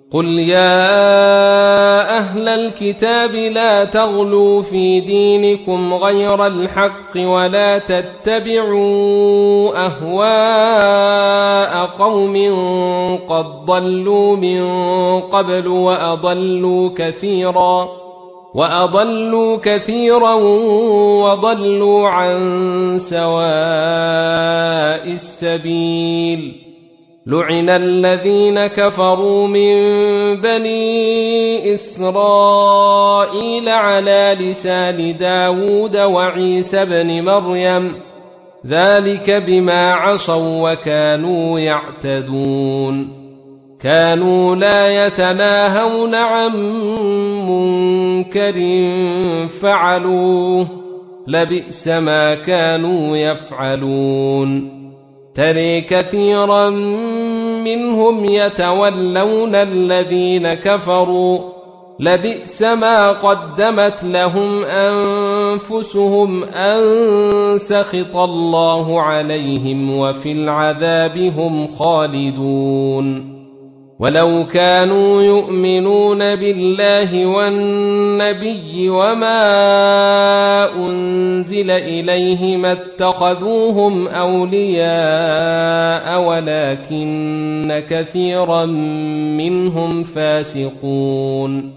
قل يا أهل الكتاب لا تغلوا في دينكم غير الحق ولا تتبعوا أهواء قوم قد ضلوا من قبل وأضلوا كثيرا وضلوا عن سواء السبيل. لعن الذين كفروا من بني إسرائيل على لسان داود وعيسى بن مريم ذلك بما عصوا وكانوا يعتدون. كانوا لا يتناهون عن منكر فعلوه لبئس ما كانوا يفعلون. ترى كثيرا منهم يتولون الذين كفروا لبئس ما قدمت لهم أنفسهم أن سخط الله عليهم وفي العذاب هم خالدون. ولو كانوا يؤمنون بالله والنبي وما أنزل إليه ما اتخذوهم أولياء ولكن كثيرا منهم فاسقون.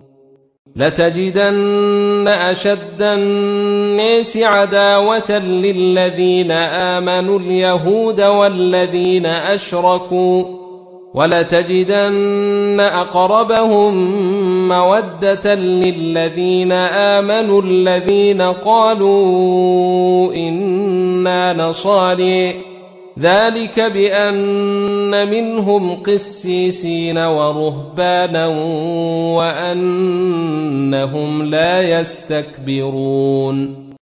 لتجدن أشد الناس عداوة للذين آمنوا اليهود والذين أشركوا ولتجدن أقربهم مودة للذين آمنوا الذين قالوا إنا نصارى ذلك بأن منهم قسيسين ورهبانا وأنهم لا يستكبرون.